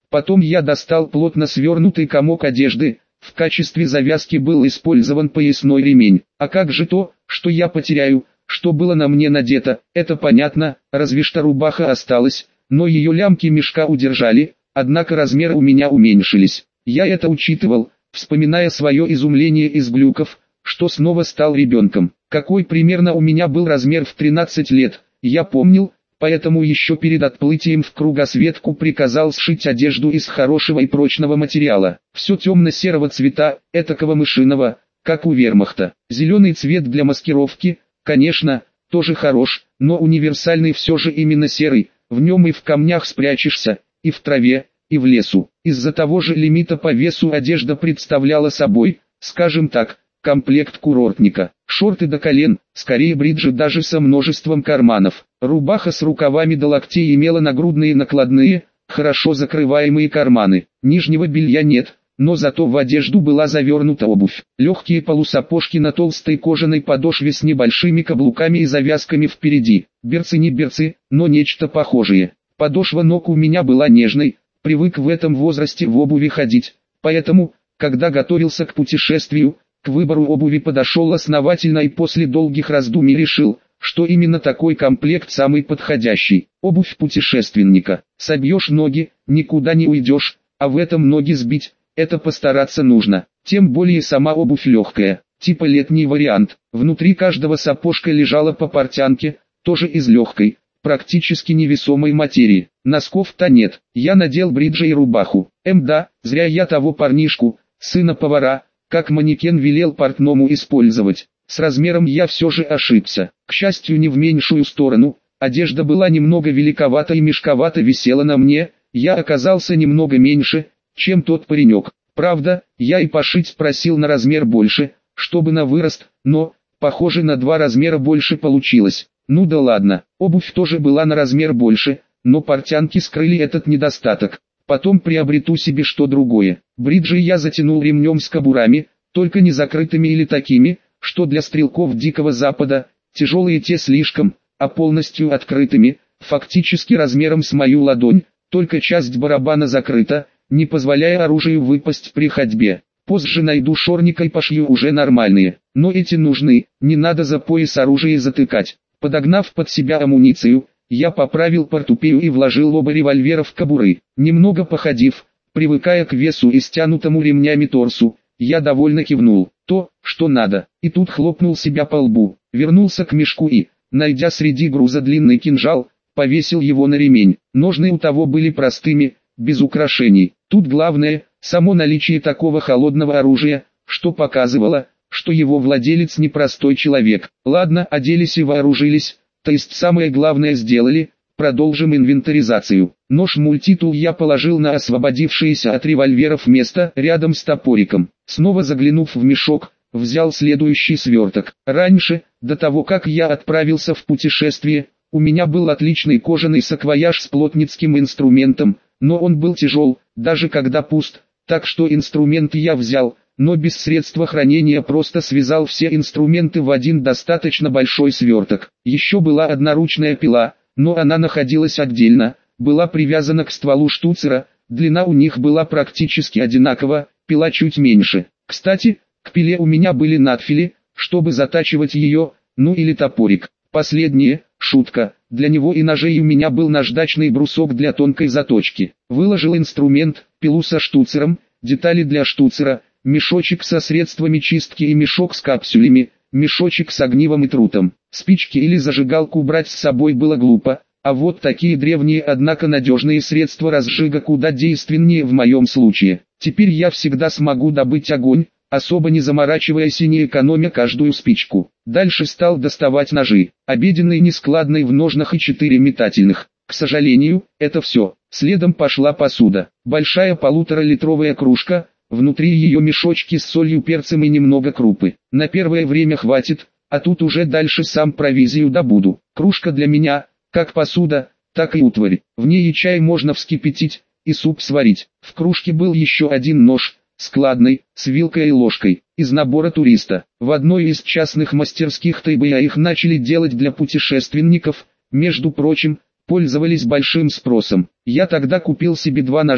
Потом я достал плотно свернутый комок одежды. В качестве завязки был использован поясной ремень. А как же то, что я потеряю, что было на мне надето, это понятно, разве что рубаха осталась, но ее лямки мешка удержали, однако размеры у меня уменьшились. Я это учитывал, вспоминая свое изумление из глюков, что снова стал ребенком. Какой примерно у меня был размер в 13 лет, я помнил, поэтому еще перед отплытием в кругосветку приказал сшить одежду из хорошего и прочного материала. Все темно-серого цвета, этакого мышиного, как у вермахта. Зеленый цвет для маскировки, конечно, тоже хорош, но универсальный все же именно серый, в нем и в камнях спрячешься, и в траве, и в лесу. Из-за того же лимита по весу одежда представляла собой, скажем так, комплект курортника. Шорты до колен, скорее бриджи даже со множеством карманов. Рубаха с рукавами до локтей имела нагрудные накладные, хорошо закрываемые карманы. Нижнего белья нет, но зато в одежду была завернута обувь. Легкие полусапожки на толстой кожаной подошве с небольшими каблуками и завязками впереди. Берцы не берцы, но нечто похожее. Подошва ног у меня была нежной, привык в этом возрасте в обуви ходить, поэтому, когда готовился к путешествию, к выбору обуви подошел основательно и после долгих раздумий решил, что именно такой комплект самый подходящий. Обувь путешественника. Собьешь ноги, никуда не уйдешь, а в этом ноги сбить, это постараться нужно. Тем более сама обувь легкая, типа летний вариант. Внутри каждого сапожка лежала по портянке, тоже из легкой, практически невесомой материи. Носков-то нет. Я надел бриджи и рубаху. Да, зря я того парнишку, сына повара, как манекен велел портному использовать. С размером я все же ошибся. К счастью, не в меньшую сторону. Одежда была немного великовата и мешковато висела на мне. Я оказался немного меньше, чем тот паренек. Правда, я и пошить просил на размер больше, чтобы на вырост, но, похоже, на 2 размера больше получилось. Ну да ладно, обувь тоже была на размер больше, но портянки скрыли этот недостаток. Потом приобрету себе что другое. Бриджи я затянул ремнем с кобурами, только не закрытыми или такими, что для стрелков Дикого Запада, тяжелые те слишком, а полностью открытыми, фактически размером с мою ладонь, только часть барабана закрыта, не позволяя оружию выпасть при ходьбе. Позже найду шорника и пошью уже нормальные, но эти нужны, не надо за пояс оружие затыкать. Подогнав под себя амуницию, я поправил портупею и вложил оба револьвера в кобуры. Немного походив, привыкая к весу и стянутому ремнями торсу, я довольно кивнул. То, что надо. И тут хлопнул себя по лбу. Вернулся к мешку и, найдя среди груза длинный кинжал, повесил его на ремень. Ножны у того были простыми, без украшений. Тут главное, само наличие такого холодного оружия, что показывало, что его владелец непростой человек. Ладно, оделись и вооружились. То есть самое главное сделали, продолжим инвентаризацию. Нож-мультитул я положил на освободившееся от револьверов место рядом с топориком. Снова заглянув в мешок, взял следующий сверток. Раньше, до того как я отправился в путешествие, у меня был отличный кожаный саквояж с плотницким инструментом, но он был тяжел, даже когда пуст, так что инструмент я взял, но без средства хранения просто связал все инструменты в один достаточно большой сверток. Еще была одноручная пила, но она находилась отдельно, была привязана к стволу штуцера, длина у них была практически одинакова, пила чуть меньше. Кстати, к пиле у меня были надфили, чтобы затачивать ее, ну или топорик. Последнее, шутка, для него и ножей у меня был наждачный брусок для тонкой заточки. Выложил инструмент, пилу со штуцером, детали для штуцера, мешочек со средствами чистки и мешок с капсулями, мешочек с огнивом и трутом. Спички или зажигалку брать с собой было глупо, а вот такие древние однако надежные средства разжига куда действеннее в моем случае. Теперь я всегда смогу добыть огонь, особо не заморачиваясь и не экономя каждую спичку. Дальше стал доставать ножи, обеденный нескладный в ножнах и 4 метательных. К сожалению, это все. Следом пошла посуда. Большая 1,5-литровая кружка, внутри ее мешочки с солью, перцем и немного крупы. На первое время хватит, а тут уже дальше сам провизию добуду. Кружка для меня, как посуда, так и утварь. В ней и чай можно вскипятить, и суп сварить. В кружке был еще один нож, складный, с вилкой и ложкой, из набора туриста. В одной из частных мастерских Тайбэя их начали делать для путешественников, между прочим, пользовались большим спросом. Я тогда купил себе 2 ножа,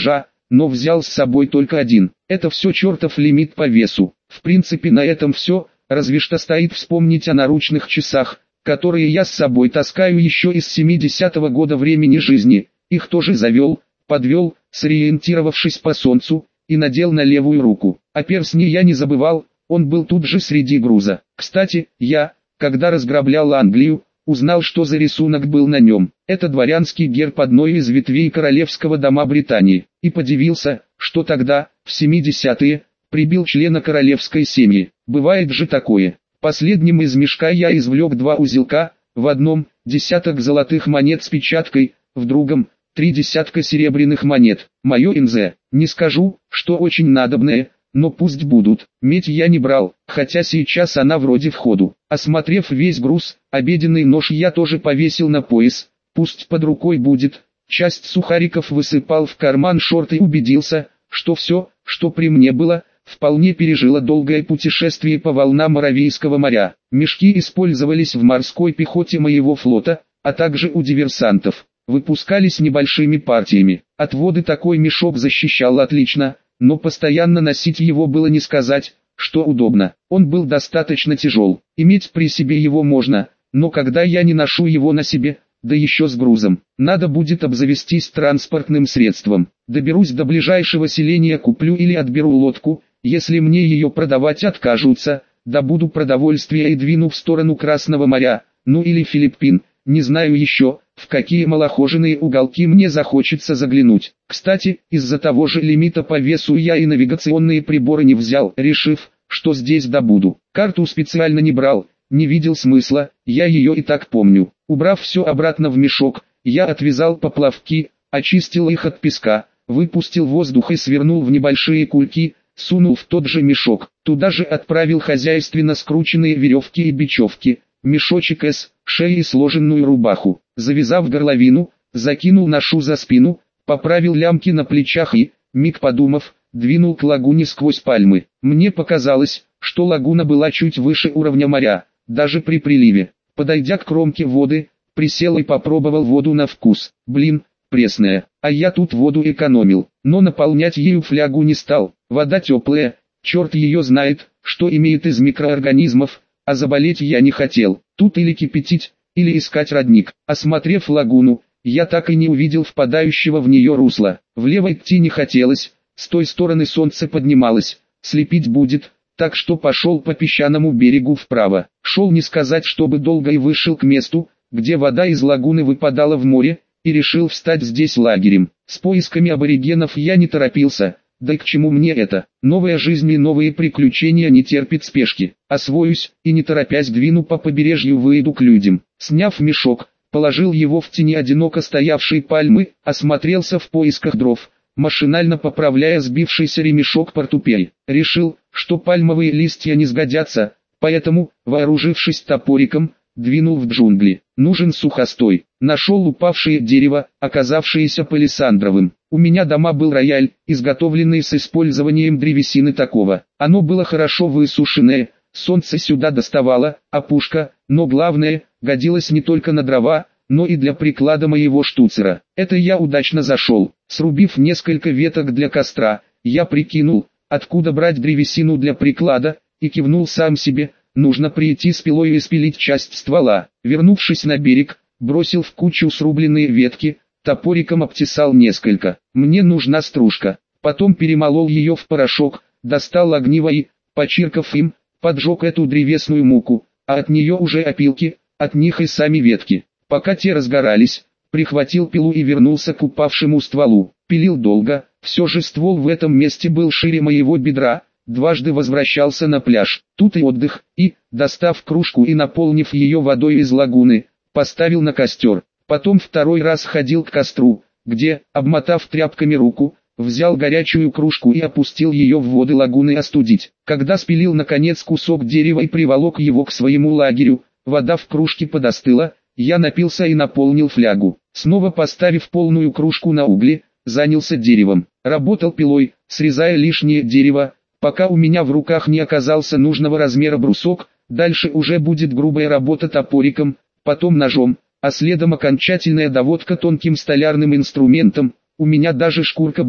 но взял с собой только один. Это все чертов лимит по весу. В принципе на этом все, разве что стоит вспомнить о наручных часах, которые я с собой таскаю еще из 70-го года времени жизни. Их тоже завел, подвел, сориентировавшись по солнцу, и надел на левую руку. О перстне я не забывал, он был тут же среди груза. Кстати, я, когда разграблял Англию, узнал, что за рисунок был на нем. Это дворянский герб одной из ветвей королевского дома Британии. И подивился, что тогда, в 70-е, прибил члена королевской семьи. Бывает же такое. Последним из мешка я извлек 2 узелка, в одном – десяток золотых монет с печаткой, в другом – 3 десятка серебряных монет. Мое НЗ. Не скажу, что очень надобное, но пусть будут. Медь я не брал, хотя сейчас она вроде в ходу. Осмотрев весь груз, обеденный нож я тоже повесил на пояс, пусть под рукой будет. Часть сухариков высыпал в карман шорт и убедился, что все, что при мне было, вполне пережило долгое путешествие по волнам Аравийского моря. Мешки использовались в морской пехоте моего флота, а также у диверсантов. Выпускались небольшими партиями. От воды такой мешок защищал отлично, но постоянно носить его было не сказать, что удобно. Он был достаточно тяжел. Иметь при себе его можно, но когда я не ношу его на себе, да еще с грузом, надо будет обзавестись транспортным средством. Доберусь до ближайшего селения, куплю или отберу лодку, если мне ее продавать откажутся, добуду продовольствие и двину в сторону Красного моря, ну или Филиппин, не знаю еще, в какие малохоженные уголки мне захочется заглянуть. Кстати, из-за того же лимита по весу я и навигационные приборы не взял, решив, что здесь добуду. Карту специально не брал, не видел смысла, я ее и так помню. Убрав все обратно в мешок, я отвязал поплавки, очистил их от песка, выпустил воздух и свернул в небольшие кульки, сунул в тот же мешок. Туда же отправил хозяйственно скрученные веревки и бечевки, мешочек с шеей и сложенную рубаху. Завязав горловину, закинул ношу за спину, поправил лямки на плечах и, миг подумав, двинул к лагуне сквозь пальмы. Мне показалось, что лагуна была чуть выше уровня моря, даже при приливе. Подойдя к кромке воды, присел и попробовал воду на вкус. Блин, пресная, а я тут воду экономил, но наполнять ею флягу не стал. Вода теплая, черт ее знает, что имеет из микроорганизмов, а заболеть я не хотел. Тут или кипятить, или искать родник. Осмотрев лагуну, я так и не увидел впадающего в нее русла. Влево идти не хотелось, с той стороны солнце поднималось, слепить будет, так что пошел по песчаному берегу вправо. Шел не сказать, чтобы долго, и вышел к месту, где вода из лагуны выпадала в море, и решил встать здесь лагерем. С поисками аборигенов я не торопился, да и к чему мне это? Новая жизнь и новые приключения не терпят спешки. Освоюсь, и не торопясь двину по побережью, выйду к людям. Сняв мешок, положил его в тени одиноко стоявшей пальмы, осмотрелся в поисках дров, машинально поправляя сбившийся ремешок портупеи. Решил, что пальмовые листья не сгодятся, поэтому, вооружившись топориком, двинул в джунгли. Нужен сухостой. Нашел упавшее дерево, оказавшееся палисандровым. У меня дома был рояль, изготовленный с использованием древесины такого. Оно было хорошо высушенное, солнце сюда доставало, а пушка, но главное, годилась не только на дрова, но и для приклада моего штуцера. Это я удачно зашел. Срубив несколько веток для костра, я прикинул, откуда брать древесину для приклада, и кивнул сам себе. Нужно прийти с пилой и спилить часть ствола. Вернувшись на берег, бросил в кучу срубленные ветки, топориком обтесал несколько. Мне нужна стружка. Потом перемолол ее в порошок, достал огниво и, почиркав им, поджег эту древесную муку, а от нее уже опилки, от них и сами ветки. Пока те разгорались, прихватил пилу и вернулся к упавшему стволу. Пилил долго, все же ствол в этом месте был шире моего бедра. Дважды возвращался на пляж, тут и отдых, и, достав кружку и наполнив ее водой из лагуны, поставил на костер. Потом второй раз ходил к костру, где, обмотав тряпками руку, взял горячую кружку и опустил ее в воды лагуны остудить. Когда спилил наконец кусок дерева и приволок его к своему лагерю, вода в кружке подостыла, я напился и наполнил флягу. Снова поставив полную кружку на угли, занялся деревом. Работал пилой, срезая лишнее дерево, пока у меня в руках не оказался нужного размера брусок. Дальше уже будет грубая работа топориком, потом ножом, а следом окончательная доводка тонким столярным инструментом. У меня даже шкурка была,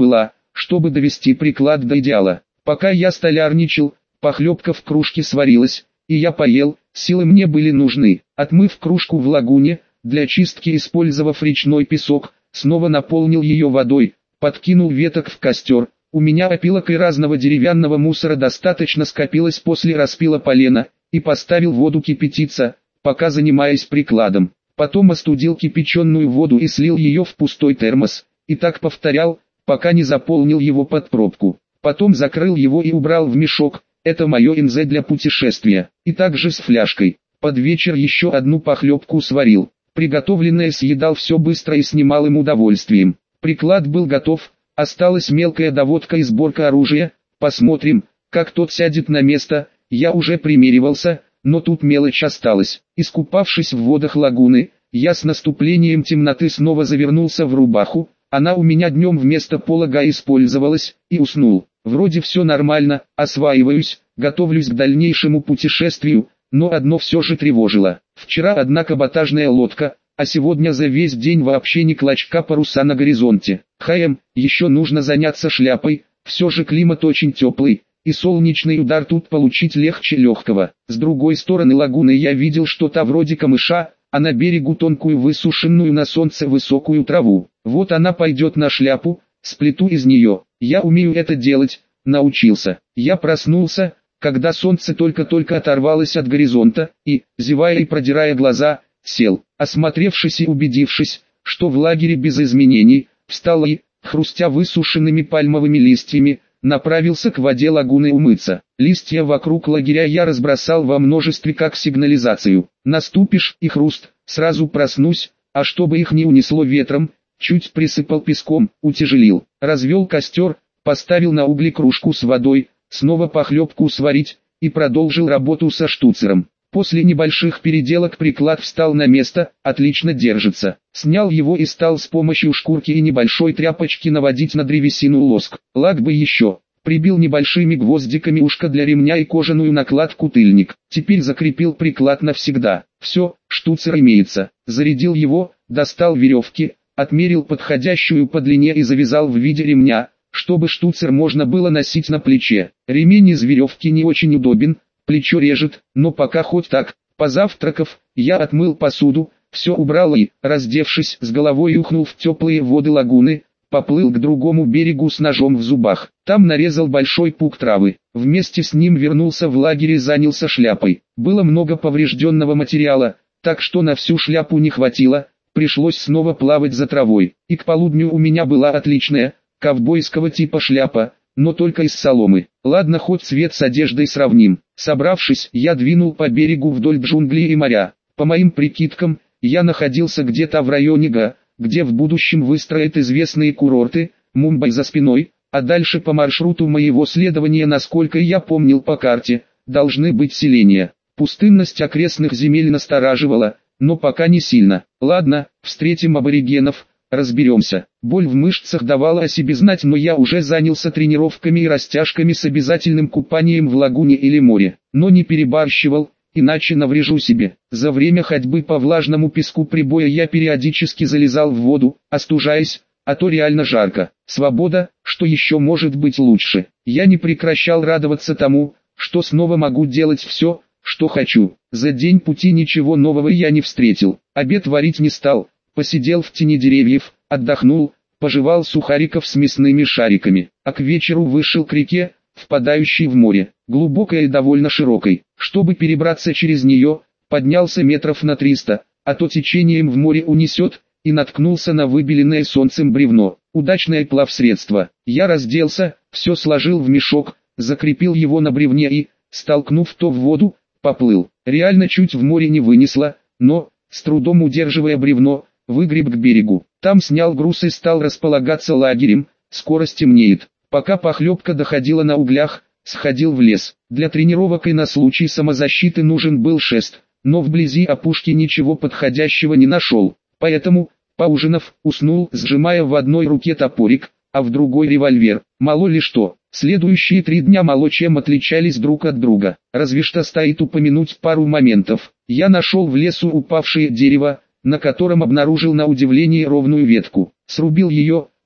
чтобы довести приклад до идеала. Пока я столярничал, похлебка в кружке сварилась, и я поел, силы мне были нужны. Отмыв кружку в лагуне, для чистки использовав речной песок, снова наполнил ее водой, подкинул веток в костер. У меня опилок и разного деревянного мусора достаточно скопилось после распила полена, и поставил воду кипятиться, пока занимаясь прикладом. Потом остудил кипяченую воду и слил ее в пустой термос, и так повторял, пока не заполнил его под пробку. Потом закрыл его и убрал в мешок, это мое НЗ для путешествия, и также с фляжкой. Под вечер еще одну похлебку сварил. Приготовленное съедал все быстро и с немалым удовольствием. Приклад был готов, осталась мелкая доводка и сборка оружия. Посмотрим, как тот сядет на место. Я уже примеривался, но тут мелочь осталась. Искупавшись в водах лагуны, я с наступлением темноты снова завернулся в рубаху. Она у меня днем вместо полога использовалась, и уснул. Вроде все нормально, осваиваюсь, готовлюсь к дальнейшему путешествию, но одно все же тревожило. Вчера одна каботажная лодка, а сегодня за весь день вообще ни клочка паруса на горизонте. Еще нужно заняться шляпой, все же климат очень теплый, и солнечный удар тут получить легче легкого. С другой стороны лагуны я видел что-то вроде камыша, а на берегу тонкую высушенную на солнце высокую траву. Вот она пойдет на шляпу, сплету из нее. Я умею это делать, научился. Я проснулся, когда солнце только-только оторвалось от горизонта, и, зевая и продирая глаза, сел. Осмотревшись и убедившись, что в лагере без изменений, встал и, хрустя высушенными пальмовыми листьями, направился к воде лагуны умыться. Листья вокруг лагеря я разбросал во множестве как сигнализацию. Наступишь и хруст, сразу проснусь, а чтобы их не унесло ветром, чуть присыпал песком, утяжелил. Развел костер, поставил на угли кружку с водой, снова похлебку сварить, и продолжил работу со штуцером. После небольших переделок приклад встал на место, отлично держится. Снял его и стал с помощью шкурки и небольшой тряпочки наводить на древесину лоск. Лак бы еще. Прибил небольшими гвоздиками ушко для ремня и кожаную накладку-тыльник. Теперь закрепил приклад навсегда. Все, штуцер имеется. Зарядил его, достал веревки, отмерил подходящую по длине и завязал в виде ремня, чтобы штуцер можно было носить на плече. Ремень из веревки не очень удобен, плечо режет, но пока хоть так. Позавтракав, я отмыл посуду, все убрал и, раздевшись с головой, ухнул в теплые воды лагуны, поплыл к другому берегу с ножом в зубах. Там нарезал большой пук травы. Вместе с ним вернулся в лагерь и занялся шляпой. Было много поврежденного материала, так что на всю шляпу не хватило, пришлось снова плавать за травой. И к полудню у меня была отличная, ковбойского типа шляпа, но только из соломы. Ладно, хоть цвет с одеждой сравним. Собравшись, я двинул по берегу вдоль джунглей и моря. По моим прикидкам, я находился где-то в районе Га, где в будущем выстроят известные курорты, Мумбай за спиной, а дальше по маршруту моего следования, насколько я помнил по карте, должны быть селения. Пустынность окрестных земель настораживала, но пока не сильно. Ладно, встретим аборигенов, разберемся. Боль в мышцах давала о себе знать, но я уже занялся тренировками и растяжками с обязательным купанием в лагуне или море. Но не перебарщивал, иначе наврежу себе. За время ходьбы по влажному песку прибоя я периодически залезал в воду, остужаясь, а то реально жарко. Свобода, что еще может быть лучше. Я не прекращал радоваться тому, что снова могу делать все, что хочу. За день пути ничего нового я не встретил. Обед варить не стал, посидел в тени деревьев, отдохнул, пожевал сухариков с мясными шариками, а к вечеру вышел к реке, впадающей в море, глубокой и довольно широкой. Чтобы перебраться через нее, поднялся метров на 300, а то течением в море унесет, и наткнулся на выбеленное солнцем бревно. Удачное плавсредство. Я разделся, все сложил в мешок, закрепил его на бревне и, столкнув то в воду, поплыл. Реально чуть в море не вынесло, но, с трудом удерживая бревно, выгреб к берегу. Там снял груз и стал располагаться лагерем. Скоро стемнеет. Пока похлебка доходила на углях, сходил в лес. Для тренировок и на случай самозащиты нужен был шест, но вблизи опушки ничего подходящего не нашел. Поэтому, поужинав, уснул, сжимая в одной руке топорик, а в другой револьвер. Мало ли что, следующие 3 дня мало чем отличались друг от друга. Разве что стоит упомянуть пару моментов. Я нашел в лесу упавшее дерево, на котором обнаружил на удивление ровную ветку. Срубил ее,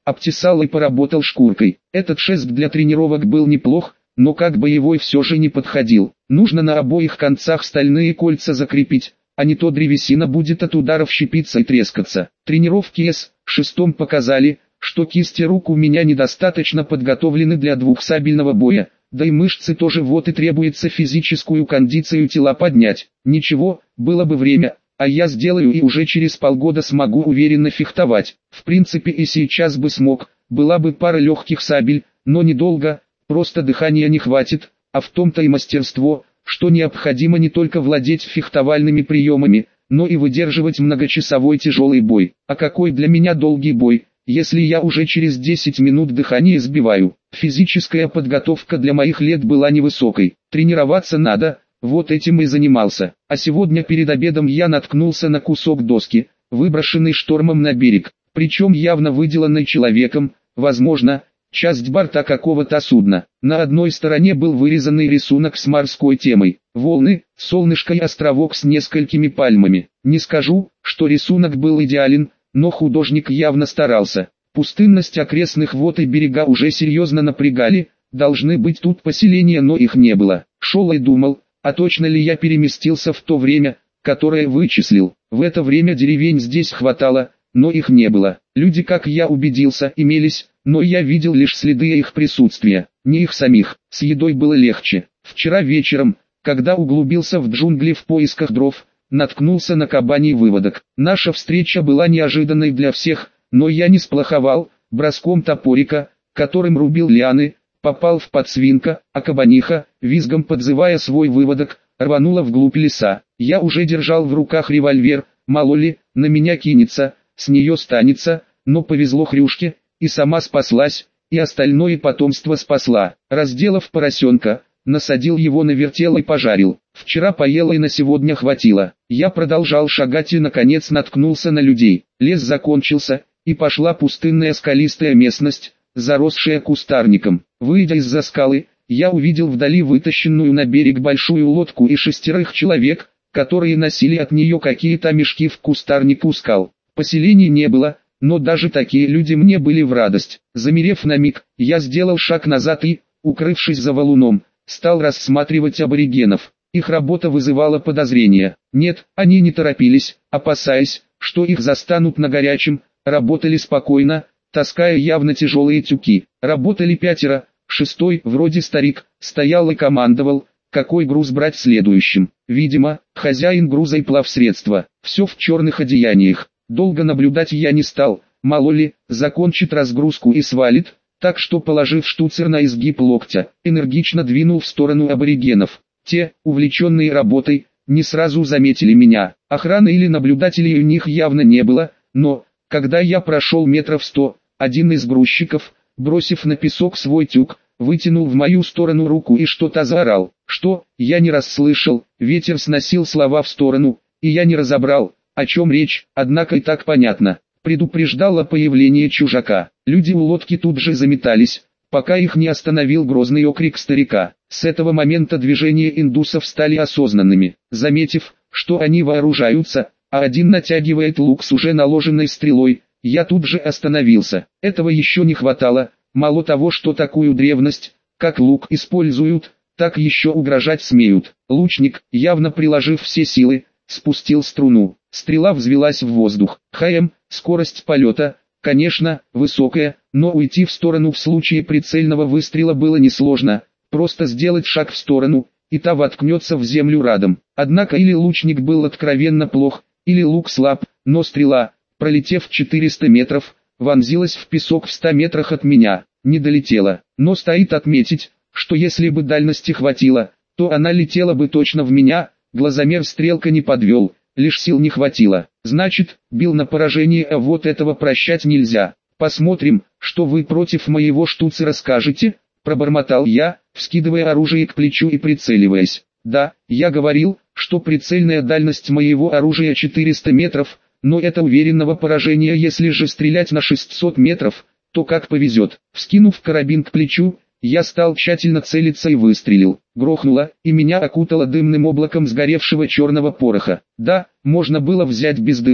обтесал и поработал шкуркой. Этот шест для тренировок был неплох, но как боевой все же не подходил. Нужно на обоих концах стальные кольца закрепить, а не то древесина будет от ударов щепиться и трескаться. Тренировки С-6 показали, что кисти рук у меня недостаточно подготовлены для двухсабельного боя, да и мышцы тоже, вот и требуется физическую кондицию тела поднять. Ничего, было бы время, а я сделаю и уже через полгода смогу уверенно фехтовать. В принципе и сейчас бы смог, была бы пара легких сабель, но недолго, просто дыхания не хватит, а в том-то и мастерство, что необходимо не только владеть фехтовальными приемами, но и выдерживать многочасовой тяжелый бой. А какой для меня долгий бой, если я уже через 10 минут дыхание сбиваю? Физическая подготовка для моих лет была невысокой. Тренироваться надо, вот этим и занимался. А сегодня перед обедом я наткнулся на кусок доски, выброшенный штормом на берег, причем явно выделанный человеком, возможно, часть борта какого-то судна. На одной стороне был вырезанный рисунок с морской темой. Волны, солнышко и островок с несколькими пальмами. Не скажу, что рисунок был идеален, но художник явно старался. Пустынность окрестных вод и берега уже серьезно напрягали, должны быть тут поселения, но их не было. Шел и думал, а точно ли я переместился в то время, которое вычислил. В это время деревень здесь хватало, но их не было. Люди, как я убедился, имелись, но я видел лишь следы их присутствия, не их самих. С едой было легче. Вчера вечером, когда углубился в джунгли в поисках дров, наткнулся на кабаний выводок. Наша встреча была неожиданной для всех, но я не сплоховал, броском топорика, которым рубил лианы, попал в подсвинка, а кабаниха, визгом подзывая свой выводок, рванула вглубь леса. Я уже держал в руках револьвер, мало ли, на меня кинется, с нее станется, но повезло хрюшке, и сама спаслась, и остальное потомство спасла. Разделав поросенка, насадил его на вертел и пожарил. Вчера поела и на сегодня хватило. Я продолжал шагать и наконец наткнулся на людей. Лес закончился, и пошла пустынная скалистая местность, заросшая кустарником. Выйдя из-за скалы, я увидел вдали вытащенную на берег большую лодку и 6 человек, которые носили от нее какие-то мешки в кустарник у скал. Поселений не было, но даже такие люди мне были в радость. Замерев на миг, я сделал шаг назад и, укрывшись за валуном, стал рассматривать аборигенов. Их работа вызывала подозрения. Нет, они не торопились, опасаясь, что их застанут на горячем, работали спокойно, таская явно тяжелые тюки. Работали 5, 6, вроде старик, стоял и командовал, какой груз брать следующим. Видимо, хозяин груза и плавсредства. Все в черных одеяниях. Долго наблюдать я не стал, мало ли, закончит разгрузку и свалит, так что, положив штуцер на изгиб локтя, энергично двинул в сторону аборигенов. Те, увлеченные работой, не сразу заметили меня. Охраны или наблюдателей у них явно не было, но, когда я прошел метров 100, один из грузчиков, бросив на песок свой тюк, вытянул в мою сторону руку и что-то заорал. Что, я не расслышал, ветер сносил слова в сторону, и я не разобрал, о чем речь, однако и так понятно. Предупреждало появление чужака. Люди у лодки тут же заметались, пока их не остановил грозный окрик старика. С этого момента движения индусов стали осознанными. Заметив, что они вооружаются, а один натягивает лук с уже наложенной стрелой, я тут же остановился. Этого еще не хватало, мало того, что такую древность, как лук, используют, так еще угрожать смеют. Лучник, явно приложив все силы, спустил струну. Стрела взвелась в воздух. Скорость полета, конечно, высокая, но уйти в сторону в случае прицельного выстрела было несложно. Просто сделать шаг в сторону, и та воткнется в землю радом. Однако или лучник был откровенно плох, или лук слаб, но стрела, пролетев 400 метров, вонзилась в песок в 100 метрах от меня. Не долетела, но стоит отметить, что если бы дальности хватило, то она летела бы точно в меня. Глазомер стрелка не подвел, лишь сил не хватило. Значит, бил на поражение, а вот этого прощать нельзя. Посмотрим, что вы против моего штуцера скажете, пробормотал я, вскидывая оружие к плечу и прицеливаясь. Да, я говорил, что прицельная дальность моего оружия 400 метров, но это уверенного поражения. Если же стрелять на 600 метров, то как повезет. Вскинув карабин к плечу, я стал тщательно целиться и выстрелил. Грохнуло, и меня окутало дымным облаком сгоревшего черного пороха. Да, можно было взять бездымный,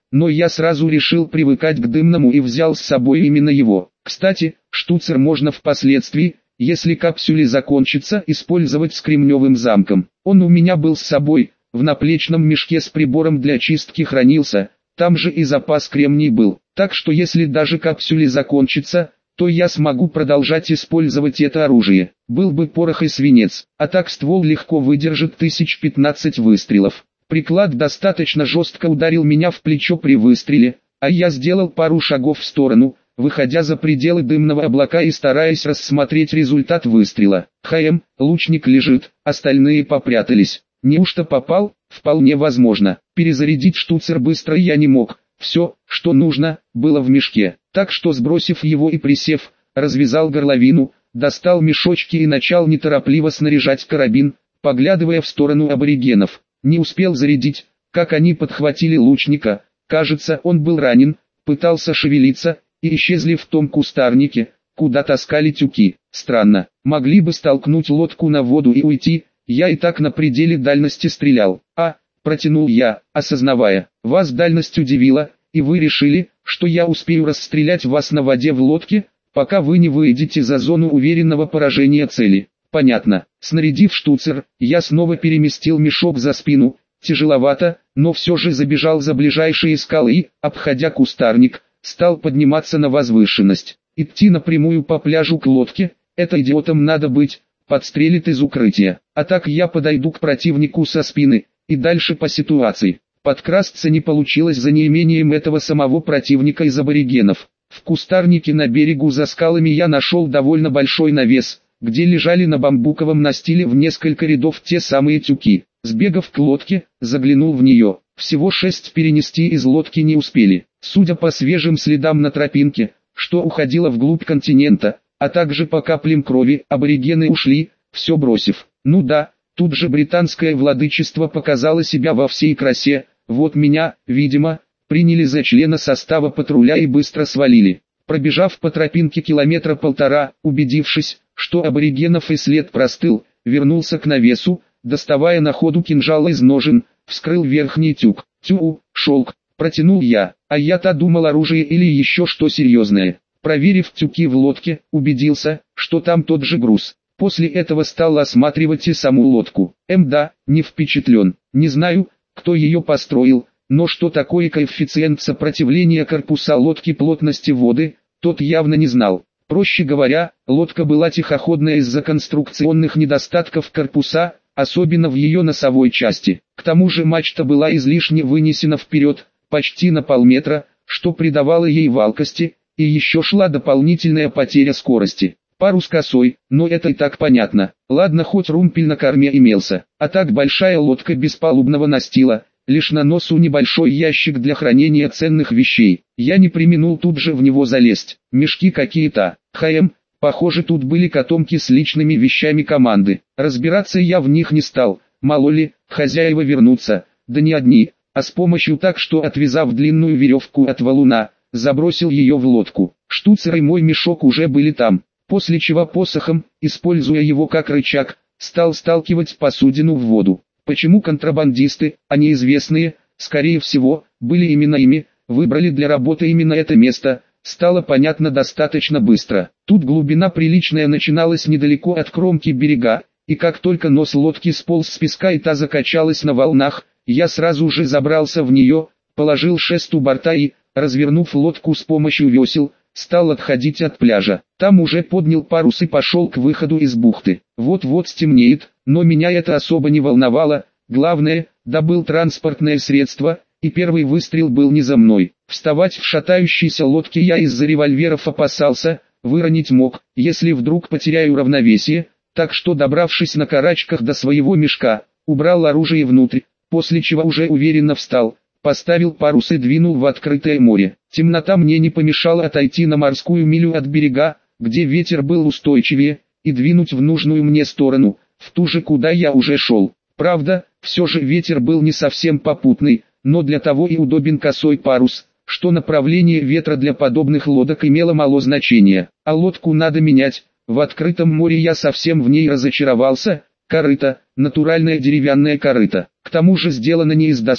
но я сразу решил привыкать к дымному и взял с собой именно его. Кстати, штуцер можно впоследствии, если капсюли закончатся, использовать с кремневым замком. Он у меня был с собой, в наплечном мешке с прибором для чистки хранился, там же и запас кремний был. Так что если даже капсюли закончатся, то я смогу продолжать использовать это оружие. Был бы порох и свинец, а так ствол легко выдержит 1015 выстрелов. Приклад достаточно жестко ударил меня в плечо при выстреле, а я сделал пару шагов в сторону, выходя за пределы дымного облака и стараясь рассмотреть результат выстрела. Лучник лежит, остальные попрятались. Неужто попал? Вполне возможно. Перезарядить штуцер быстро я не мог. Все, что нужно, было в мешке. Так что, сбросив его и присев, развязал горловину, достал мешочки и начал неторопливо снаряжать карабин, поглядывая в сторону аборигенов. Не успел зарядить, как они подхватили лучника. Кажется, он был ранен, пытался шевелиться, и исчезли в том кустарнике, куда таскали тюки. Странно, могли бы столкнуть лодку на воду и уйти, я и так на пределе дальности стрелял. Протянул я, осознавая, вас дальность удивила, и вы решили, что я успею расстрелять вас на воде в лодке, пока вы не выйдете за зону уверенного поражения цели. Понятно. Снарядив штуцер, я снова переместил мешок за спину, тяжеловато, но все же забежал за ближайшие скалы и, обходя кустарник, стал подниматься на возвышенность. Идти напрямую по пляжу к лодке, это идиотом надо быть, подстрелит из укрытия. А так я подойду к противнику со спины, и дальше по ситуации. Подкрасться не получилось за неимением этого самого противника из аборигенов. В кустарнике на берегу за скалами я нашел довольно большой навес, где лежали на бамбуковом настиле в несколько рядов те самые тюки. Сбегав к лодке, заглянул в нее. Всего 6 перенести из лодки не успели. Судя по свежим следам на тропинке, что уходила вглубь континента, а также по каплям крови, аборигены ушли, все бросив. Ну да, тут же британское владычество показало себя во всей красе. Вот меня, видимо, приняли за члена состава патруля и быстро свалили. Пробежав по тропинке километра полтора, убедившись, что аборигенов и след простыл, вернулся к навесу, доставая на ходу кинжал из ножен, вскрыл верхний тюк. Шелк, протянул я, а я-то думал оружие или еще что серьезное. Проверив тюки в лодке, убедился, что там тот же груз. После этого стал осматривать и саму лодку. Да, не впечатлен, не знаю, кто ее построил, но что такое коэффициент сопротивления корпуса лодки плотности воды, тот явно не знал. Проще говоря, лодка была тихоходная из-за конструкционных недостатков корпуса, особенно в ее носовой части. К тому же мачта была излишне вынесена вперед, почти на полметра, что придавало ей валкости, и еще шла дополнительная потеря скорости. Парус косой, но это и так понятно. Ладно, хоть румпель на корме имелся, а так большая лодка без палубного настила, лишь на носу небольшой ящик для хранения ценных вещей. Я не преминул тут же в него залезть. Мешки какие-то. Похоже, тут были котомки с личными вещами команды. Разбираться я в них не стал, мало ли, хозяева вернутся, да не одни, а с помощью так что, отвязав длинную веревку от валуна, забросил ее в лодку. Штуцер и мой мешок уже были там. После чего посохом, используя его как рычаг, стал сталкивать посудину в воду. Почему контрабандисты, а не известные, скорее всего, были именно ими, выбрали для работы именно это место, стало понятно достаточно быстро. Тут глубина приличная начиналась недалеко от кромки берега, и как только нос лодки сполз с песка и та закачалась на волнах, я сразу же забрался в нее, положил шест у борта и, развернув лодку с помощью весел, стал отходить от пляжа. Там уже поднял парус и пошел к выходу из бухты. Вот-вот стемнеет, но меня это особо не волновало. Главное, добыл транспортное средство, и первый выстрел был не за мной. Вставать в шатающейся лодке я из-за револьверов опасался, выронить мог, если вдруг потеряю равновесие, так что, добравшись на карачках до своего мешка, убрал оружие внутрь, после чего уже уверенно встал, поставил парус и двинул в открытое море. Темнота мне не помешала отойти на морскую милю от берега, где ветер был устойчивее, и двинуть в нужную мне сторону, в ту же, куда я уже шел. Правда, все же ветер был не совсем попутный, но для того и удобен косой парус, что направление ветра для подобных лодок имело мало значения. А лодку надо менять, в открытом море я совсем в ней разочаровался. Корыто, натуральное деревянное корыто, к тому же сделано не из досок,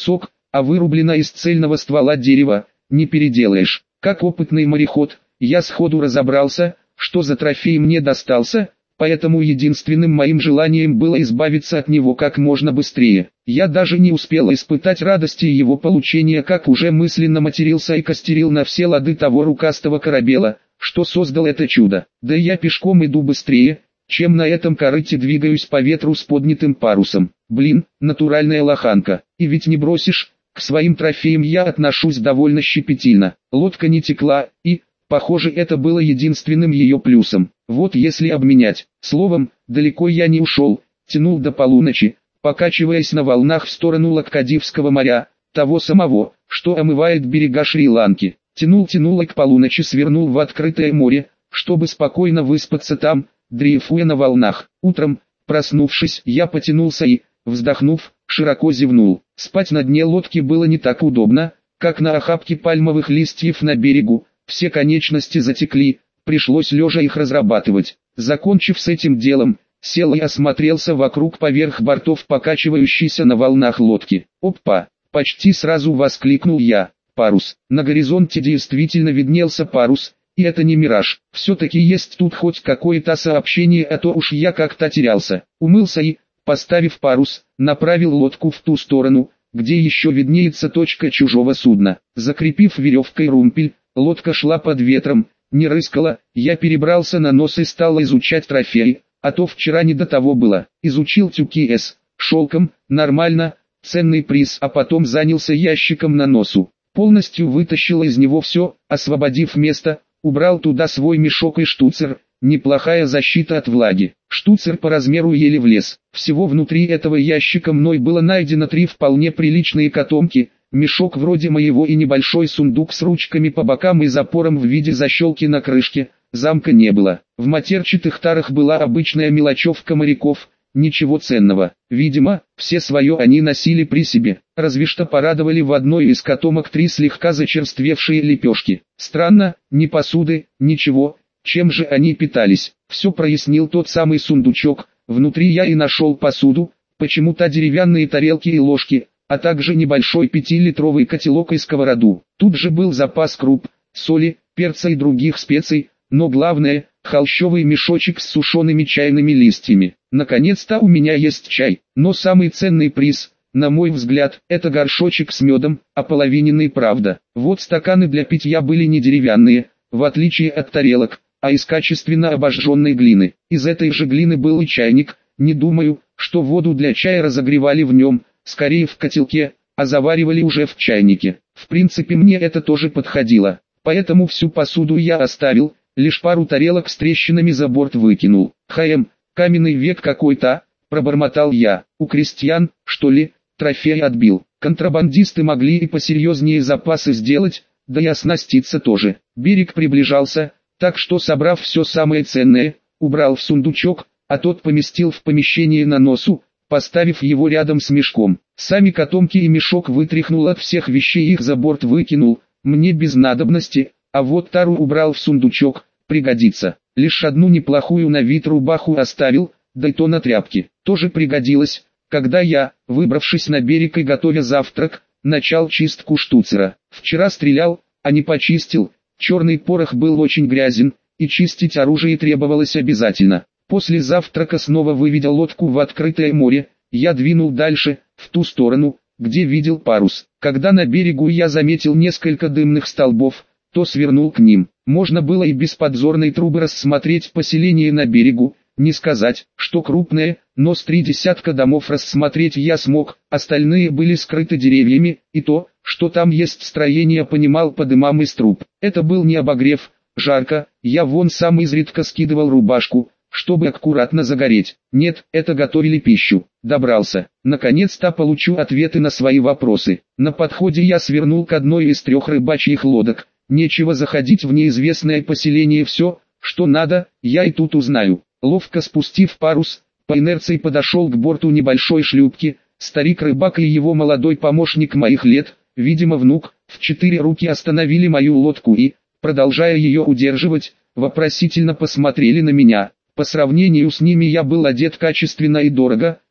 а вырублена из цельного ствола дерева, не переделаешь. Как опытный мореход, я сходу разобрался, что за трофей мне достался, поэтому единственным моим желанием было избавиться от него как можно быстрее. Я даже не успел испытать радости его получения, как уже мысленно матерился и костерил на все лады того рукастого корабела, что создал это чудо. Да я пешком иду быстрее, чем на этом корыте двигаюсь по ветру с поднятым парусом. Блин, натуральная лоханка. И ведь не бросишь, к своим трофеям я отношусь довольно щепетильно. Лодка не текла, и, похоже, это было единственным ее плюсом. Вот если обменять. Словом, далеко я не ушел, тянул до полуночи, покачиваясь на волнах в сторону Лаккадивского моря, того самого, что омывает берега Шри-Ланки. Тянул и к полуночи свернул в открытое море, чтобы спокойно выспаться там, дрейфуя на волнах. Утром, проснувшись, я потянулся и, вздохнув, широко зевнул. Спать на дне лодки было не так удобно, как на охапке пальмовых листьев на берегу. Все конечности затекли, пришлось лежа их разрабатывать. Закончив с этим делом, сел и осмотрелся вокруг поверх бортов покачивающейся на волнах лодки. «Опа!» — почти сразу воскликнул я. Парус. На горизонте действительно виднелся парус, и это не мираж. Все-таки есть тут хоть какое-то сообщение, а то уж я как-то терялся. Умылся и, поставив парус, направил лодку в ту сторону, где еще виднеется точка чужого судна. Закрепив веревкой румпель, лодка шла под ветром, не рыскала. Я перебрался на нос и стал изучать трофеи, а то вчера не до того было. Изучил тюки с шелком, нормально, ценный приз, а потом занялся ящиком на носу. Полностью вытащил из него все, освободив место, убрал туда свой мешок и штуцер, неплохая защита от влаги. Штуцер по размеру еле влез. Всего внутри этого ящика мной было найдено 3 вполне приличные котомки, мешок вроде моего и небольшой сундук с ручками по бокам и запором в виде защелки на крышке. Замка не было. В матерчатых тарах была обычная мелочевка моряков, ничего ценного. Видимо, все свое они носили при себе, разве что порадовали в одной из котомок 3 слегка зачерствевшие лепешки. Странно, ни посуды, ничего, чем же они питались. Все прояснил тот самый сундучок, внутри я и нашел посуду, почему-то деревянные тарелки и ложки, а также небольшой 5-литровый котелок и сковороду. Тут же был запас круп, соли, перца и других специй, но главное – холщовый мешочек с сушеными чайными листьями. Наконец-то у меня есть чай, но самый ценный приз, на мой взгляд, это горшочек с медом, ополовиненный, правда. Вот стаканы для питья были не деревянные, в отличие от тарелок, а из качественно обожженной глины. Из этой же глины был и чайник, не думаю, что воду для чая разогревали в нем, скорее в котелке, а заваривали уже в чайнике. В принципе мне это тоже подходило, поэтому всю посуду я оставил, лишь пару тарелок с трещинами за борт выкинул. Каменный век какой-то, пробормотал я. У крестьян, что ли, трофей отбил. Контрабандисты могли и посерьезнее запасы сделать, да и оснаститься тоже. Берег приближался, так что, собрав все самое ценное, убрал в сундучок, а тот поместил в помещение на носу, поставив его рядом с мешком. Сами котомки и мешок вытряхнул от всех вещей, их за борт выкинул, мне без надобности, а вот тару убрал в сундучок, пригодится. Лишь одну неплохую на вид рубаху оставил, да и то на тряпке. Тоже пригодилось, когда я, выбравшись на берег и готовя завтрак, начал чистку штуцера. Вчера стрелял, а не почистил, черный порох был очень грязен, и чистить оружие требовалось обязательно. После завтрака, снова выведя лодку в открытое море, я двинул дальше, в ту сторону, где видел парус. Когда на берегу я заметил несколько дымных столбов, то свернул к ним. Можно было и без подзорной трубы рассмотреть поселение на берегу, не сказать, что крупное, но с 3 десятка домов рассмотреть я смог, остальные были скрыты деревьями, и то, что там есть строение, понимал по дымам из труб. Это был не обогрев, жарко, я вон сам изредка скидывал рубашку, чтобы аккуратно загореть. Нет, это готовили пищу. Добрался. Наконец-то получу ответы на свои вопросы. На подходе я свернул к одной из 3 рыбачьих лодок. Нечего заходить в неизвестное поселение, все, что надо, я и тут узнаю. Ловко спустив парус, по инерции подошел к борту небольшой шлюпки. Старик-рыбак и его молодой помощник моих лет, видимо внук, в 4 руки остановили мою лодку и, продолжая ее удерживать, вопросительно посмотрели на меня. По сравнению с ними я был одет качественно и дорого,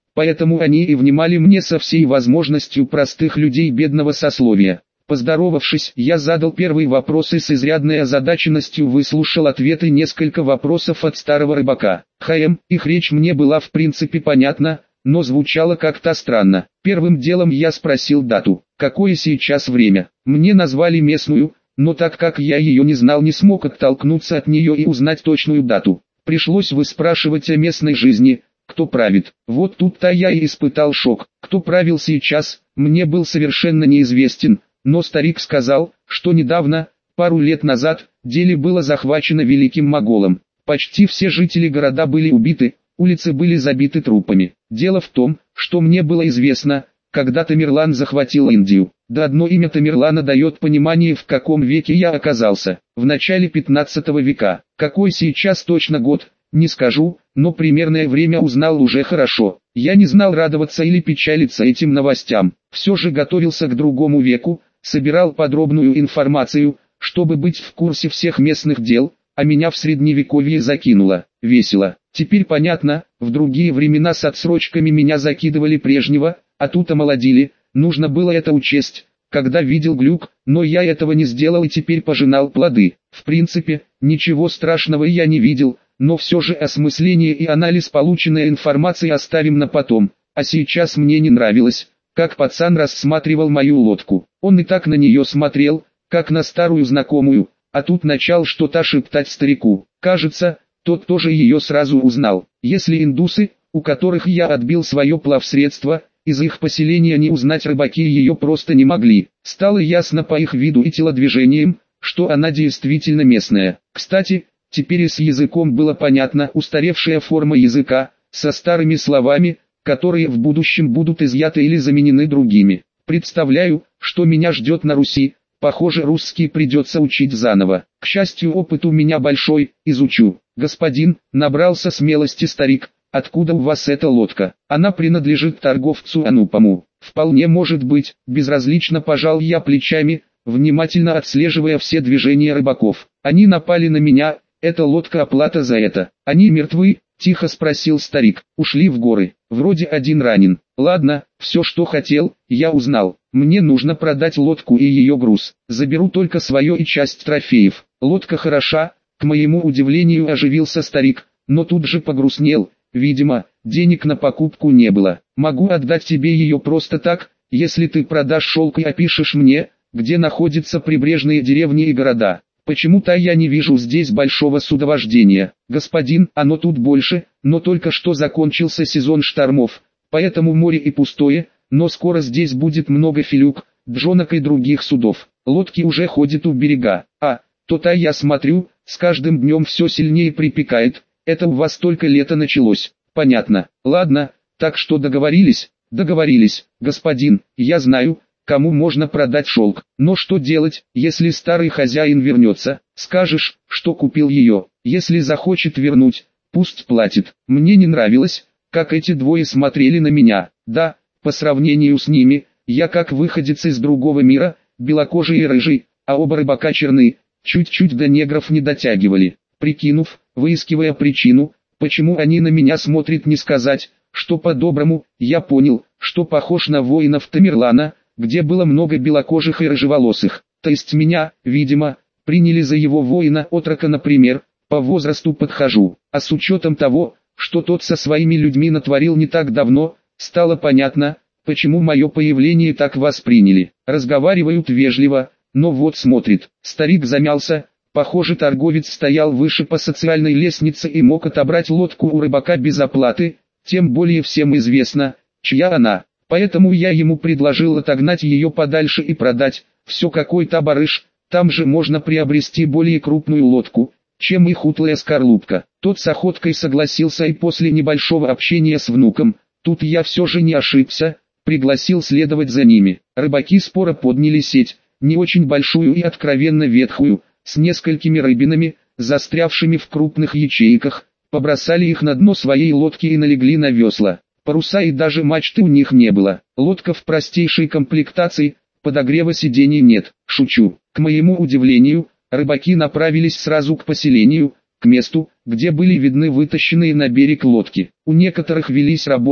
поэтому они и внимали мне со всей возможностью простых людей бедного сословия. Поздоровавшись, я задал первый вопрос и с изрядной озадаченностью выслушал ответы несколько вопросов от старого рыбака. Их речь мне была в принципе понятна, но звучало как-то странно. Первым делом я спросил дату, какое сейчас время. Мне назвали местную, но так как я ее не знал, не смог оттолкнуться от нее и узнать точную дату. Пришлось выспрашивать о местной жизни, кто правит. Вот тут-то я и испытал шок. Кто правил сейчас, мне был совершенно неизвестен. Но старик сказал, что недавно, пару лет назад, Дели было захвачено великим моголом. Почти все жители города были убиты, улицы были забиты трупами. Дело в том, что мне было известно, когда Тамерлан захватил Индию. Да одно имя Тамерлана дает понимание, в каком веке я оказался. В начале 15 века. Какой сейчас точно год, не скажу, но примерное время узнал уже хорошо. Я не знал, радоваться или печалиться этим новостям. Все же готовился к другому веку, собирал подробную информацию, чтобы быть в курсе всех местных дел, а меня в средневековье закинуло. Весело. Теперь понятно, в другие времена с отсрочками меня закидывали прежнего, а тут омолодили, нужно было это учесть, когда видел глюк, но я этого не сделал и теперь пожинал плоды. В принципе, ничего страшного я не видел, но все же осмысление и анализ полученной информации оставим на потом, а сейчас мне не нравилось, как пацан рассматривал мою лодку. Он и так на нее смотрел, как на старую знакомую, а тут начал что-то шептать старику. Кажется, тот тоже ее сразу узнал. Если индусы, у которых я отбил свое плавсредство, из их поселения не узнать рыбаки ее просто не могли. Стало ясно по их виду и телодвижениям, что она действительно местная. Кстати, теперь и с языком было понятно, устаревшая форма языка, со старыми словами, которые в будущем будут изъяты или заменены другими. Представляю, что меня ждет на Руси. Похоже, русский придется учить заново. К счастью, опыт у меня большой, изучу. Господин, набрался смелости старик, откуда у вас эта лодка? Она принадлежит торговцу Анупаму. Вполне может быть, безразлично пожал я плечами, внимательно отслеживая все движения рыбаков. Они напали на меня, эта лодка оплата за это. Они мертвы? Тихо спросил старик. Ушли в горы. Вроде один ранен. Ладно, все что хотел, я узнал. Мне нужно продать лодку и ее груз. Заберу только свое и часть трофеев. Лодка хороша, к моему удивлению оживился старик, но тут же погрустнел. Видимо, денег на покупку не было. Могу отдать тебе ее просто так, если ты продашь шелк и опишешь мне, где находятся прибрежные деревни и города. Почему-то я не вижу здесь большого судовождения. Господин, оно тут больше, но только что закончился сезон штормов, поэтому море и пустое, но скоро здесь будет много филюк, джонок и других судов. Лодки уже ходят у берега. То-то я смотрю, с каждым днем все сильнее припекает. Это у вас только лето началось. Понятно. Ладно, так что договорились? Договорились, господин, я знаю, кому можно продать шелк. Но что делать, если старый хозяин вернется? Скажешь, что купил ее. Если захочет вернуть, пусть платит. Мне не нравилось, как эти двое смотрели на меня. Да, по сравнению с ними, я как выходец из другого мира, белокожий и рыжий, а оба рыбака черны, чуть-чуть до негров не дотягивали. Прикинув, выискивая причину, почему они на меня смотрят, не сказать, что по-доброму, я понял, что похож на воинов Тамерлана, где было много белокожих и рыжеволосых. То есть меня, видимо, приняли за его воина-отрока, например, по возрасту подхожу. А с учетом того, что тот со своими людьми натворил не так давно, стало понятно, почему мое появление так восприняли. Разговаривают вежливо, но вот смотрит. Старик замялся, похоже, торговец стоял выше по социальной лестнице и мог отобрать лодку у рыбака без оплаты, тем более всем известно, чья она. Поэтому я ему предложил отогнать ее подальше и продать. Все какой-то барыш, там же можно приобрести более крупную лодку, чем их утлая скорлупка. Тот с охоткой согласился, и после небольшого общения с внуком, тут я все же не ошибся, пригласил следовать за ними. Рыбаки споро подняли сеть, не очень большую и откровенно ветхую, с несколькими рыбинами, застрявшими в крупных ячейках, побросали их на дно своей лодки и налегли на весла. Паруса и даже мачты у них не было. Лодка в простейшей комплектации, подогрева сидений нет. Шучу. К моему удивлению, рыбаки направились сразу к поселению, к месту, где были видны вытащенные на берег лодки. У некоторых велись работы,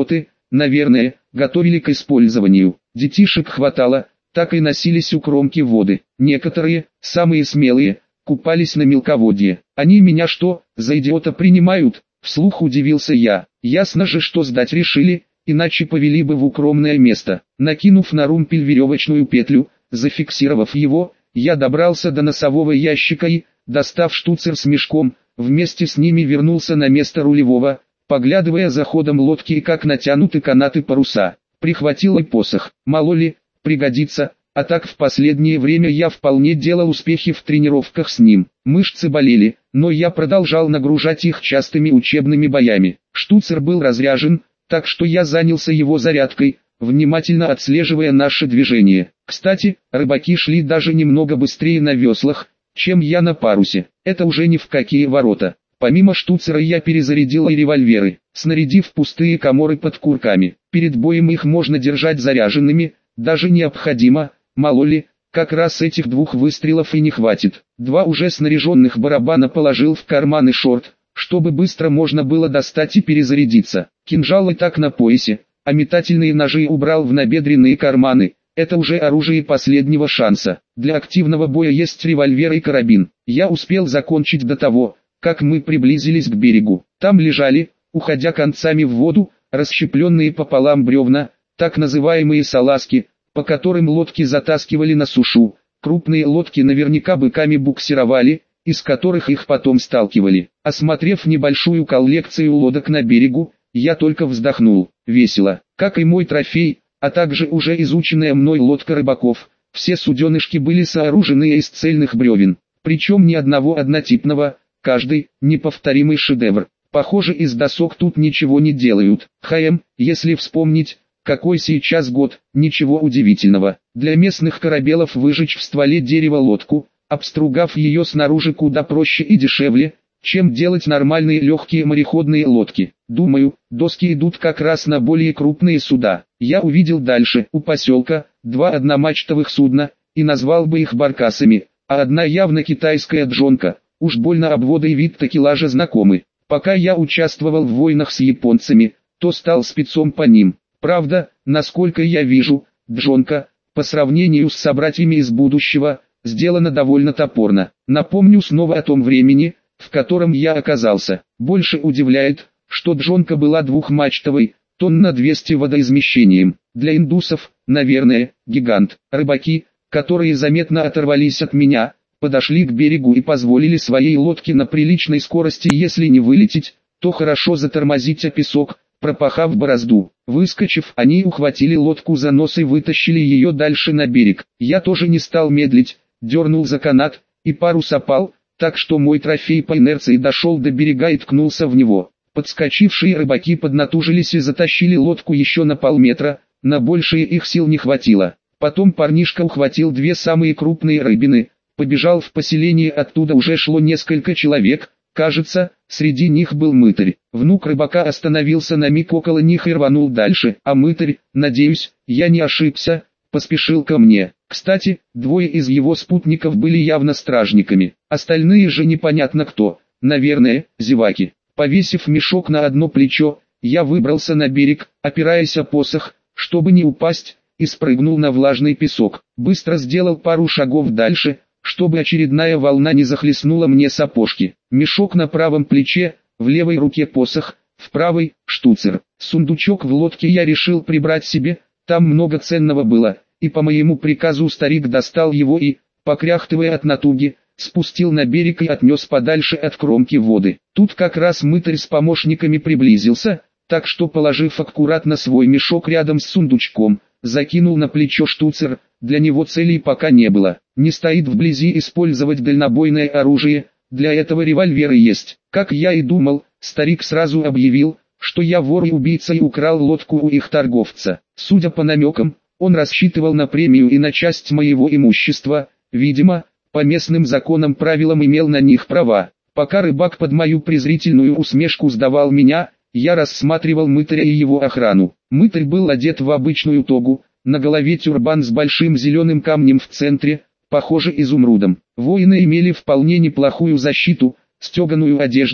наверное, готовили к использованию. Детишек хватало, так и носились у кромки воды. Некоторые, самые смелые, купались на мелководье. Они меня что, за идиота принимают? Вслух удивился я. Ясно же, что сдать решили, иначе повели бы в укромное место. Накинув на румпель веревочную петлю, зафиксировав его, я добрался до носового ящика и, достав штуцер с мешком, вместе с ними вернулся на место рулевого, поглядывая за ходом лодки и как натянуты канаты паруса. Прихватил и посох, мало ли, пригодится, а так в последнее время я вполне делал успехи в тренировках с ним. Мышцы болели, но я продолжал нагружать их частыми учебными боями. Штуцер был разряжен, так что я занялся его зарядкой, внимательно отслеживая наши движения. Кстати, рыбаки шли даже немного быстрее на веслах, чем я на парусе. Это уже ни в какие ворота. Помимо штуцера я перезарядил и револьверы, снарядив пустые коморы под курками. Перед боем их можно держать заряженными, даже необходимо, мало ли, как раз этих 2 выстрелов и не хватит. 2 уже снаряженных барабана положил в карманы шорт, чтобы быстро можно было достать и перезарядиться. Кинжал и так на поясе, а метательные ножи убрал в набедренные карманы. Это уже оружие последнего шанса. Для активного боя есть револьвер и карабин. Я успел закончить до того, как мы приблизились к берегу. Там лежали, уходя концами в воду, расщепленные пополам бревна, так называемые салазки, по которым лодки затаскивали на сушу. Крупные лодки наверняка быками буксировали, из которых их потом сталкивали. Осмотрев небольшую коллекцию лодок на берегу, я только вздохнул. Весело, как и мой трофей, а также уже изученная мной лодка рыбаков. Все суденышки были сооружены из цельных бревен, причем ни одного однотипного, каждый неповторимый шедевр. Похоже, из досок тут ничего не делают. Если вспомнить, какой сейчас год, ничего удивительного. Для местных корабелов выжечь в стволе дерева лодку, обстругав ее снаружи, куда проще и дешевле, чем делать нормальные легкие мореходные лодки. Думаю, доски идут как раз на более крупные суда. Я увидел дальше, у поселка, 2 одномачтовых судна, и назвал бы их баркасами, а одна явно китайская джонка. Уж больно обводы и вид такелажа знакомы. Пока я участвовал в войнах с японцами, то стал спецом по ним. Правда, насколько я вижу, джонка, по сравнению с собратьями из будущего, сделана довольно топорно. Напомню снова о том времени, в котором я оказался. Больше удивляет, что джонка была двухмачтовой, тонн на 200 водоизмещением. Для индусов, наверное, гигант. Рыбаки, которые заметно оторвались от меня, подошли к берегу и позволили своей лодке на приличной скорости, если не вылететь, то хорошо затормозить о песок, пропахав борозду. Выскочив, они ухватили лодку за нос и вытащили ее дальше на берег. Я тоже не стал медлить, дернул за канат, и парус опал, так что мой трофей по инерции дошел до берега и ткнулся в него. Подскочившие рыбаки поднатужились и затащили лодку еще на полметра, на большее их сил не хватило. Потом парнишка ухватил 2 самые крупные рыбины, побежал в поселение, оттуда уже шло несколько человек, кажется, среди них был мытарь. Внук рыбака остановился на миг около них и рванул дальше, а мытарь, надеюсь, я не ошибся, поспешил ко мне. Кстати, 2 из его спутников были явно стражниками, остальные же непонятно кто, наверное, зеваки. Повесив мешок на одно плечо, я выбрался на берег, опираясь о посох, чтобы не упасть, и спрыгнул на влажный песок. Быстро сделал пару шагов дальше, чтобы очередная волна не захлестнула мне сапожки. Мешок на правом плече, в левой руке посох, в правой – штуцер. Сундучок в лодке я решил прибрать себе, там много ценного было, и по моему приказу старик достал его и, покряхтывая от натуги, спустил на берег и отнес подальше от кромки воды. Тут как раз мытарь с помощниками приблизился, так что, положив аккуратно свой мешок рядом с сундучком, закинул на плечо штуцер. Для него целей пока не было. Не стоит вблизи использовать дальнобойное оружие, для этого револьверы есть. Как я и думал, старик сразу объявил, что я вор и убийца и украл лодку у их торговца. Судя по намекам, он рассчитывал на премию и на часть моего имущества, видимо, по местным законам правилам имел на них права. Пока рыбак под мою презрительную усмешку сдавал меня, я рассматривал мытаря и его охрану. Мытарь был одет в обычную тогу, на голове тюрбан с большим зеленым камнем в центре, похоже изумрудом. Воины имели вполне неплохую защиту, стеганую одежду,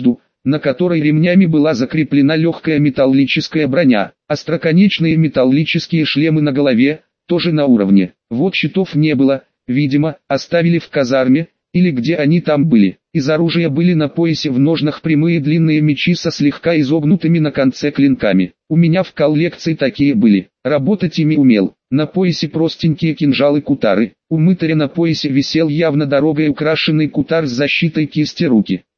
на которой ремнями была закреплена легкая металлическая броня. Остроконечные металлические шлемы на голове, тоже на уровне. Вот щитов не было, видимо, оставили в казарме, или где они там были. Из оружия были на поясе в ножнах прямые длинные мечи со слегка изогнутыми на конце клинками. У меня в коллекции такие были. Работать ими умел. На поясе простенькие кинжалы-кутары. У мытаря на поясе висел явно дорогой украшенный кутар с защитой кисти руки.